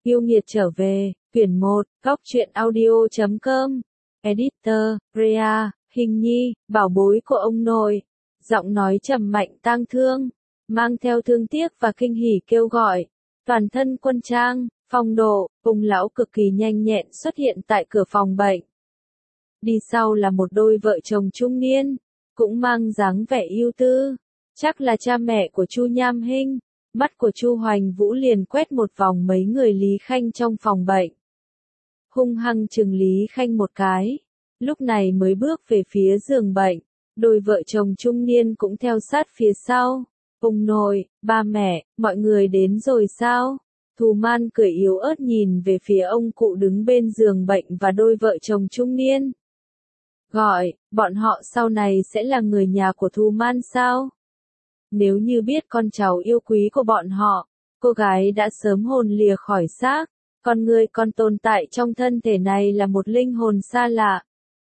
Yêu nghiệt trở về, quyển 1, góc truyện audio.com, editor, Rea, Hình Nhi, bảo bối của ông nội. Giọng nói trầm mạnh tang thương, mang theo thương tiếc và kinh hỉ kêu gọi. Toàn thân quân trang, phong độ, ông lão cực kỳ nhanh nhẹn xuất hiện tại cửa phòng bệnh. Đi sau là một đôi vợ chồng trung niên, cũng mang dáng vẻ ưu tư, chắc là cha mẹ của Chu Nham Hinh. Mắt của Chu Hoành Vũ liền quét một vòng mấy người Lý Khanh trong phòng bệnh. Hung hăng chừng Lý Khanh một cái, lúc này mới bước về phía giường bệnh. Đôi vợ chồng trung niên cũng theo sát phía sau. Ông nội, ba mẹ, mọi người đến rồi sao? Thù Man cười yếu ớt nhìn về phía ông cụ đứng bên giường bệnh và đôi vợ chồng trung niên. Gọi, bọn họ sau này sẽ là người nhà của Thù Man sao? Nếu như biết con cháu yêu quý của bọn họ, cô gái đã sớm hồn lìa khỏi xác, còn người còn tồn tại trong thân thể này là một linh hồn xa lạ.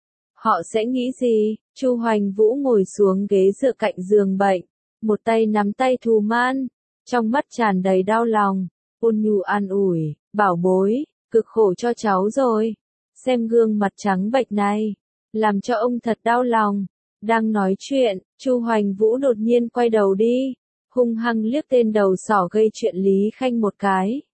Họ sẽ nghĩ gì? Chu Hoành Vũ ngồi xuống ghế dựa cạnh giường bệnh, một tay nắm tay Thù Man, trong mắt tràn đầy đau lòng, ôn nhu an ủi, bảo bối, cực khổ cho cháu rồi. Xem gương mặt trắng bệch này, làm cho ông thật đau lòng. Đang nói chuyện, Chu Hoành Vũ đột nhiên quay đầu đi, hung hăng liếc tên đầu sỏ gây chuyện Lý Khanh một cái.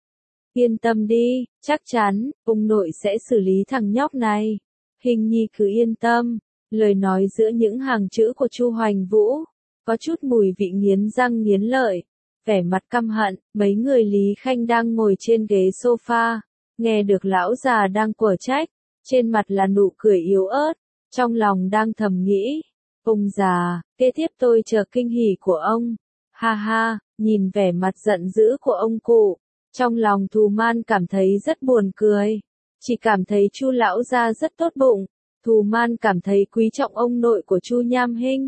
Yên tâm đi, chắc chắn, ông nội sẽ xử lý thằng nhóc này. Hình Nhi cứ yên tâm. Lời nói giữa những hàng chữ của Chu Hoành Vũ, có chút mùi vị nghiến răng nghiến lợi, vẻ mặt căm hận. Mấy người Lý Khanh đang ngồi trên ghế sofa, nghe được lão già đang quở trách, trên mặt là nụ cười yếu ớt. Trong lòng đang thầm nghĩ, ông già, kế tiếp tôi chờ kinh hỉ của ông. Ha ha, nhìn vẻ mặt giận dữ của ông cụ, trong lòng Thù Man cảm thấy rất buồn cười. Chỉ cảm thấy Chu lão gia rất tốt bụng. Thù Man cảm thấy quý trọng ông nội của Chu Nham Hinh.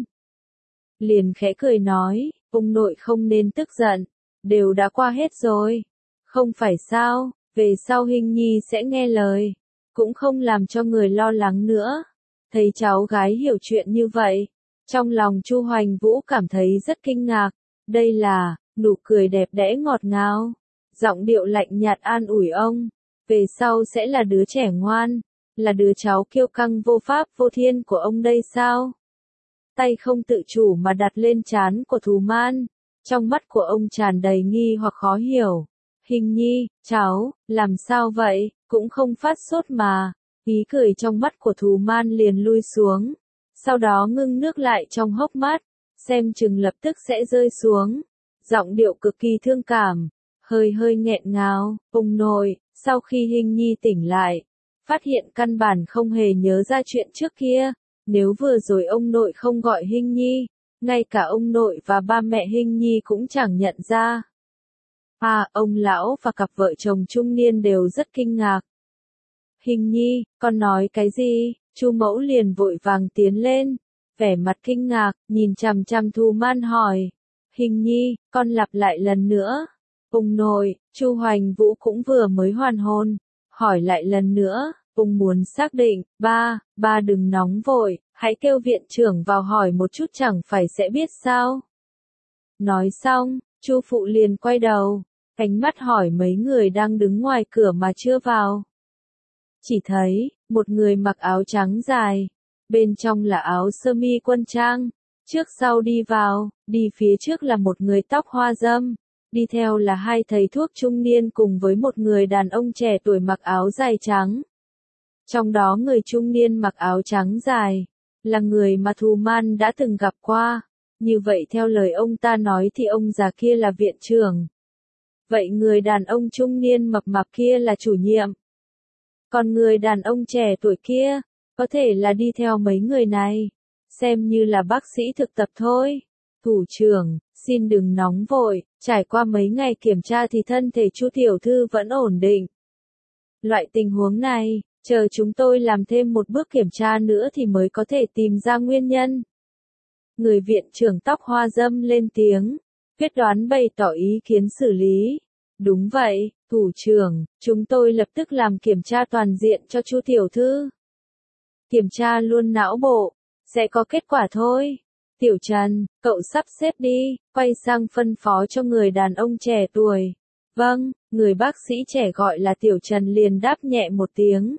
Liền khẽ cười nói, ông nội không nên tức giận, đều đã qua hết rồi. Không phải sao, về sau Hinh Nhi sẽ nghe lời, cũng không làm cho người lo lắng nữa. Thấy cháu gái hiểu chuyện như vậy, trong lòng Chu Hoành Vũ cảm thấy rất kinh ngạc. Đây là, nụ cười đẹp đẽ ngọt ngào, giọng điệu lạnh nhạt an ủi ông. Về sau sẽ là đứa trẻ ngoan, là đứa cháu kiêu căng vô pháp vô thiên của ông đây sao? Tay không tự chủ mà đặt lên trán của Thù Man, trong mắt của ông tràn đầy nghi hoặc khó hiểu. Hình Nhi, cháu, làm sao vậy, cũng không phát sốt mà. Ý cười trong mắt của Thù Man liền lui xuống, sau đó ngưng nước lại trong hốc mắt, xem chừng lập tức sẽ rơi xuống. Giọng điệu cực kỳ thương cảm, hơi nghẹn ngào, ông nội. Sau khi Hình Nhi tỉnh lại, phát hiện căn bản không hề nhớ ra chuyện trước kia. Nếu vừa rồi ông nội không gọi Hình Nhi, ngay cả ông nội và ba mẹ Hình Nhi cũng chẳng nhận ra. Ông lão và cặp vợ chồng trung niên đều rất kinh ngạc. Hình Nhi, con nói cái gì? Chu mẫu liền vội vàng tiến lên, vẻ mặt kinh ngạc, nhìn chằm chằm Thù Man hỏi. Hình Nhi, con lặp lại lần nữa. Ông nội, Chu Hoành Vũ cũng vừa mới hoàn hồn, hỏi lại lần nữa, ông muốn xác định. Ba đừng nóng vội, hãy kêu viện trưởng vào hỏi một chút chẳng phải sẽ biết sao. Nói xong, Chu phụ liền quay đầu, ánh mắt hỏi mấy người đang đứng ngoài cửa mà chưa vào. Chỉ thấy, một người mặc áo trắng dài, bên trong là áo sơ mi quân trang, trước sau đi vào, đi phía trước là một người tóc hoa râm, đi theo là hai thầy thuốc trung niên cùng với một người đàn ông trẻ tuổi mặc áo dài trắng. Trong đó người trung niên mặc áo trắng dài, là người mà Thù Man đã từng gặp qua, như vậy theo lời ông ta nói thì ông già kia là viện trưởng. Vậy người đàn ông trung niên mập mạp kia là chủ nhiệm. Còn người đàn ông trẻ tuổi kia, có thể là đi theo mấy người này, xem như là bác sĩ thực tập thôi. Thủ trưởng, xin đừng nóng vội, trải qua mấy ngày kiểm tra thì thân thể Chu tiểu thư vẫn ổn định. Loại tình huống này, chờ chúng tôi làm thêm một bước kiểm tra nữa thì mới có thể tìm ra nguyên nhân. Người viện trưởng tóc hoa râm lên tiếng, quyết đoán bày tỏ ý kiến xử lý. Đúng vậy, thủ trưởng, chúng tôi lập tức làm kiểm tra toàn diện cho Chu tiểu thư. Kiểm tra luôn não bộ, sẽ có kết quả thôi. Tiểu Trần, cậu sắp xếp đi, quay sang phân phó cho người đàn ông trẻ tuổi. Vâng, Người bác sĩ trẻ gọi là Tiểu Trần liền đáp nhẹ một tiếng.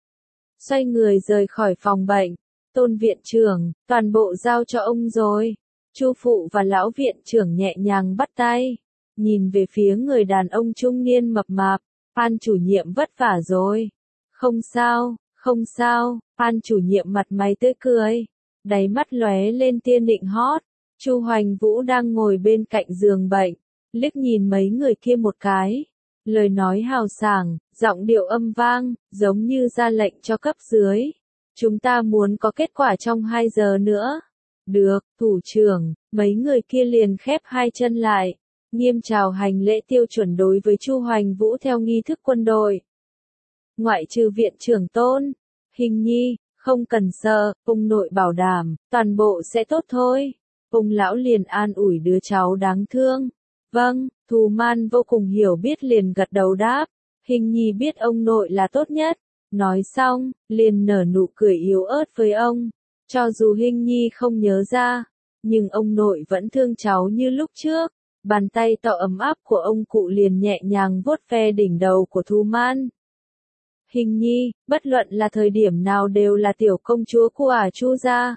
Xoay người rời khỏi phòng bệnh. Tôn viện trưởng, toàn bộ giao cho ông rồi. Chu phụ và lão viện trưởng nhẹ nhàng bắt tay. Nhìn về phía người đàn ông trung niên mập mạp. An chủ nhiệm vất vả rồi. Không sao, không sao. An chủ nhiệm mặt mày tươi cười. Đáy mắt lóe lên tia nịnh hót. Chu Hoành Vũ đang ngồi bên cạnh giường bệnh. Liếc nhìn mấy người kia một cái. Lời nói hào sảng, giọng điệu âm vang, giống như ra lệnh cho cấp dưới. Chúng ta muốn có kết quả trong 2 giờ nữa. Được, thủ trưởng, mấy người kia liền khép hai chân lại. Nghiêm chào hành lễ tiêu chuẩn đối với Chu Hoành Vũ theo nghi thức quân đội. Ngoại trừ viện trưởng Tôn, Hình Nhi, không cần sợ, ông nội bảo đảm, toàn bộ sẽ tốt thôi. Ông lão liền an ủi đứa cháu đáng thương. Vâng, Thù Man vô cùng hiểu biết liền gật đầu đáp. Hình Nhi biết ông nội là tốt nhất. Nói xong, liền nở nụ cười yếu ớt với ông. Cho dù Hình Nhi không nhớ ra, nhưng ông nội vẫn thương cháu như lúc trước. Bàn tay to ấm áp của ông cụ liền nhẹ nhàng vuốt ve đỉnh đầu của Thù Man. Hình Nhi, bất luận là thời điểm nào đều là tiểu công chúa của Chu gia.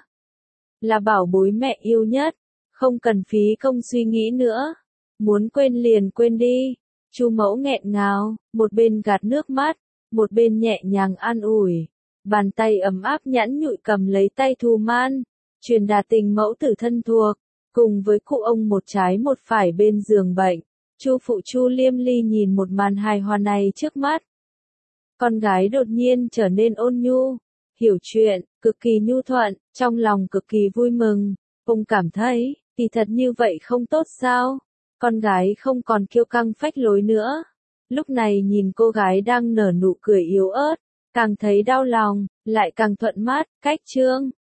Là bảo bối mẹ yêu nhất, không cần phí công suy nghĩ nữa. Muốn quên liền quên đi. Chu mẫu nghẹn ngào, một bên gạt nước mắt, một bên nhẹ nhàng an ủi. Bàn tay ấm áp nhẵn nhụi cầm lấy tay Thù Man, truyền đạt tình mẫu tử thân thuộc, cùng với cụ ông một trái một phải bên giường bệnh. Chu phụ Chu Liêm Ly nhìn một màn hài hòa này trước mắt. Con gái đột nhiên trở nên ôn nhu, hiểu chuyện, cực kỳ nhu thuận, trong lòng cực kỳ vui mừng. Ông cảm thấy, thì thật như vậy không tốt sao? Con gái không còn kiêu căng phách lối nữa. Lúc này nhìn cô gái đang nở nụ cười yếu ớt, càng thấy đau lòng, lại càng thuận mắt, cách trương.